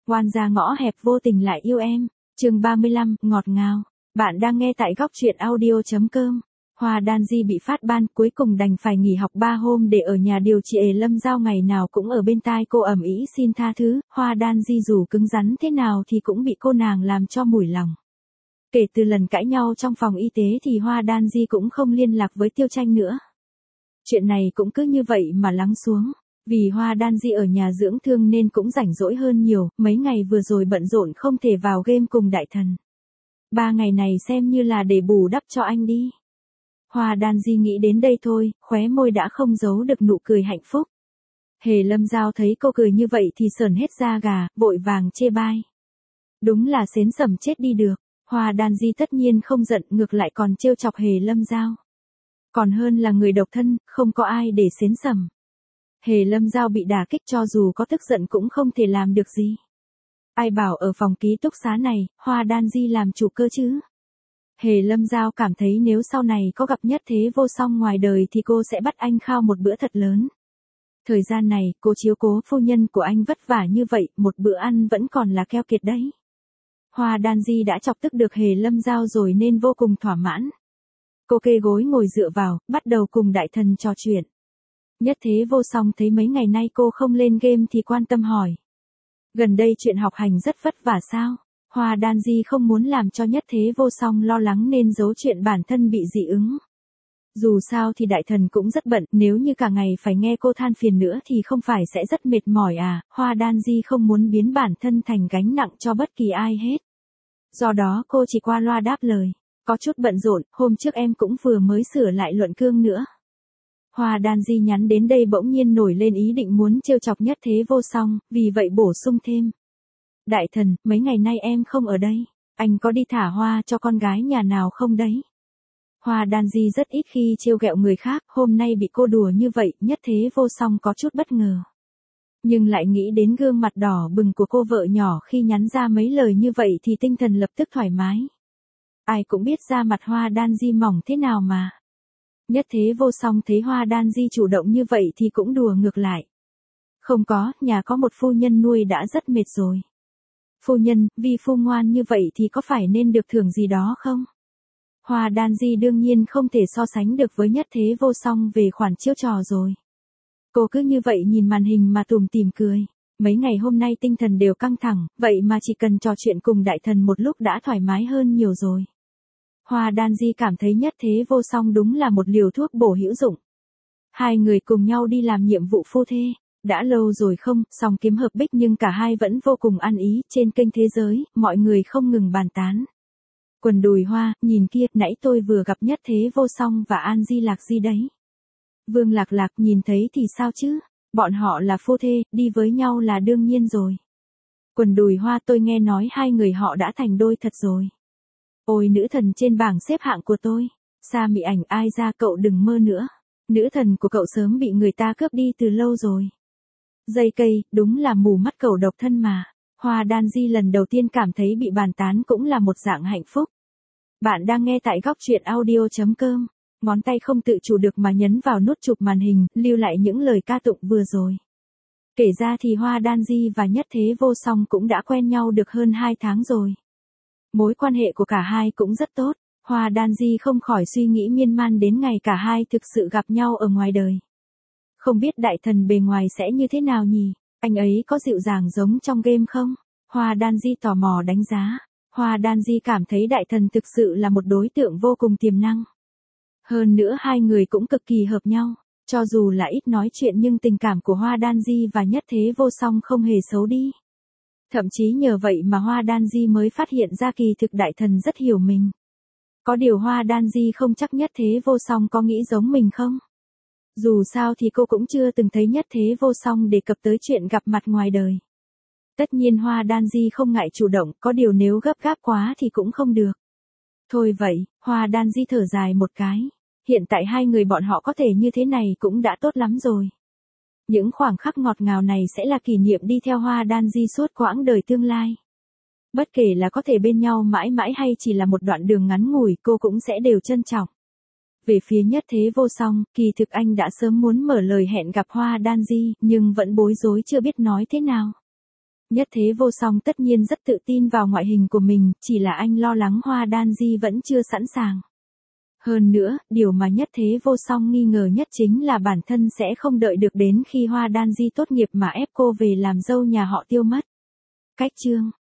Oan gia ngõ hẹp vô tình lại yêu em. Chương 35, ngọt ngào. Bạn đang nghe tại góc truyện audio.com. Hoa Đan Di bị phát ban, cuối cùng đành phải nghỉ học 3 hôm để ở nhà điều trị. Lâm Giao ngày nào cũng ở bên tai cô ầm ĩ xin tha thứ. Hoa Đan Di dù cứng rắn thế nào thì cũng bị cô nàng làm cho mủi lòng. Kể từ lần cãi nhau trong phòng y tế thì Hoa Đan Di cũng không liên lạc với Tiêu Tranh nữa. Chuyện này cũng cứ như vậy mà lắng xuống. Vì Hoa Đan Di ở nhà dưỡng thương nên cũng rảnh rỗi hơn nhiều, mấy ngày vừa rồi bận rộn không thể vào game cùng Đại Thần. 3 ngày này xem như là để bù đắp cho anh đi. Hoa Đan Di nghĩ đến đây thôi, khóe môi đã không giấu được nụ cười hạnh phúc. Hề Lâm Giao thấy cô cười như vậy thì sởn hết da gà, vội vàng chê bai. Đúng là xến sẩm chết đi được. Hoa Đan Di tất nhiên không giận, ngược lại còn trêu chọc Hề Lâm Giao. Còn hơn là người độc thân, không có ai để xến sẩm. Hề Lâm Giao bị đả kích, cho dù có tức giận cũng không thể làm được gì. Ai bảo ở phòng ký túc xá này, Hoa Đan Di làm chủ cơ chứ. Hề Lâm Giao cảm thấy nếu sau này có gặp Nhất Thế Vô Song ngoài đời thì cô sẽ bắt anh khao một bữa thật lớn. Thời gian này, cô chiếu cố phu nhân của anh vất vả như vậy, một bữa ăn vẫn còn là keo kiệt đấy. Hoa Đan Di đã chọc tức được Hề Lâm Giao rồi nên vô cùng thỏa mãn. Cô kê gối ngồi dựa vào, bắt đầu cùng Đại Thần trò chuyện. Nhất Thế Vô Song thấy mấy ngày nay cô không lên game thì quan tâm hỏi. Gần đây chuyện học hành rất vất vả sao? Hoa Đan Di không muốn làm cho Nhất Thế Vô Song lo lắng nên giấu chuyện bản thân bị dị ứng. Dù sao thì Đại Thần cũng rất bận, nếu như cả ngày phải nghe cô than phiền nữa thì không phải sẽ rất mệt mỏi à? Hoa Đan Di không muốn biến bản thân thành gánh nặng cho bất kỳ ai hết. Do đó cô chỉ qua loa đáp lời. Có chút bận rộn, hôm trước em cũng vừa mới sửa lại luận cương nữa. Hoa Đan Di nhắn đến đây bỗng nhiên nổi lên ý định muốn trêu chọc Nhất Thế Vô Song, vì vậy bổ sung thêm. Đại Thần, mấy ngày nay em không ở đây, anh có đi thả hoa cho con gái nhà nào không đấy? Hoa Đan Di rất ít khi trêu ghẹo người khác, hôm nay bị cô đùa như vậy, Nhất Thế Vô Song có chút bất ngờ. Nhưng lại nghĩ đến gương mặt đỏ bừng của cô vợ nhỏ khi nhắn ra mấy lời như vậy thì tinh thần lập tức thoải mái. Ai cũng biết da mặt Hoa Đan Di mỏng thế nào mà. Nhất Thế Vô Song thấy Hoa Đan Di chủ động như vậy thì cũng đùa ngược lại. Không có, nhà có một phu nhân nuôi đã rất mệt rồi. Phu nhân, vì phu ngoan như vậy thì có phải nên được thưởng gì đó không? Hoa Đan Di đương nhiên không thể so sánh được với Nhất Thế Vô Song về khoản chiêu trò rồi. Cô cứ như vậy nhìn màn hình mà tủm tỉm cười. Mấy ngày hôm nay tinh thần đều căng thẳng, vậy mà chỉ cần trò chuyện cùng Đại Thần một lúc đã thoải mái hơn nhiều rồi. Hoa Đan Di cảm thấy Nhất Thế Vô Song đúng là một liều thuốc bổ hữu dụng. Hai người cùng nhau đi làm nhiệm vụ phu thê. Đã lâu rồi không, song kiếm hợp bích nhưng cả hai vẫn vô cùng ăn ý. Trên kênh Thế Giới, mọi người không ngừng bàn tán. Quần đùi Hoa, nhìn kia, nãy tôi vừa gặp Nhất Thế Vô Song và An Di Lạc Di đấy. Vương Lạc Lạc nhìn thấy thì sao chứ? Bọn họ là phu thê, đi với nhau là đương nhiên rồi. Quần đùi Hoa, tôi nghe nói hai người họ đã thành đôi thật rồi. Ôi nữ thần trên bảng xếp hạng của tôi. Sa Mị Ảnh, ai ra cậu đừng mơ nữa. Nữ thần của cậu sớm bị người ta cướp đi từ lâu rồi. Dây cây, đúng là mù mắt cậu độc thân mà. Hoa Đan Di lần đầu tiên cảm thấy bị bàn tán cũng là một dạng hạnh phúc. Bạn đang nghe tại góc truyện audio.com. Ngón tay không tự chủ được mà nhấn vào nút chụp màn hình, lưu lại những lời ca tụng vừa rồi. Kể ra thì Hoa Đan Di và Nhất Thế Vô Song cũng đã quen nhau được hơn 2 tháng rồi. Mối quan hệ của cả hai cũng rất tốt. Hoa Đan Di không khỏi suy nghĩ miên man đến ngày cả hai thực sự gặp nhau ở ngoài đời. Không biết Đại Thần bề ngoài sẽ như thế nào nhỉ? Anh ấy có dịu dàng giống trong game không? Hoa Đan Di tò mò đánh giá. Hoa Đan Di cảm thấy Đại Thần thực sự là một đối tượng vô cùng tiềm năng. Hơn nữa hai người cũng cực kỳ hợp nhau. Cho dù là ít nói chuyện nhưng tình cảm của Hoa Đan Di và Nhất Thế Vô Song không hề xấu đi. Thậm chí nhờ vậy mà Hoa Đan Di mới phát hiện ra kỳ thực Đại Thần rất hiểu mình. Có điều Hoa Đan Di không chắc Nhất Thế Vô Song có nghĩ giống mình không? Dù sao thì cô cũng chưa từng thấy Nhất Thế Vô Song đề cập tới chuyện gặp mặt ngoài đời. Tất nhiên Hoa Đan Di không ngại chủ động, có điều nếu gấp gáp quá thì cũng không được. Thôi vậy, Hoa Đan Di thở dài một cái. Hiện tại hai người bọn họ có thể như thế này cũng đã tốt lắm rồi. Những khoảng khắc ngọt ngào này sẽ là kỷ niệm đi theo Hoa Đan Di suốt quãng đời tương lai. Bất kể là có thể bên nhau mãi mãi hay chỉ là một đoạn đường ngắn ngủi, cô cũng sẽ đều trân trọng. Về phía Nhất Thế Vô Song, kỳ thực anh đã sớm muốn mở lời hẹn gặp Hoa Đan Di, nhưng vẫn bối rối chưa biết nói thế nào. Nhất Thế Vô Song tất nhiên rất tự tin vào ngoại hình của mình, chỉ là anh lo lắng Hoa Đan Di vẫn chưa sẵn sàng. Hơn nữa, điều mà Nhất Thế Vô Song nghi ngờ nhất chính là bản thân sẽ không đợi được đến khi Hoa Đan Di tốt nghiệp mà ép cô về làm dâu nhà họ Tiêu mất. Cách chương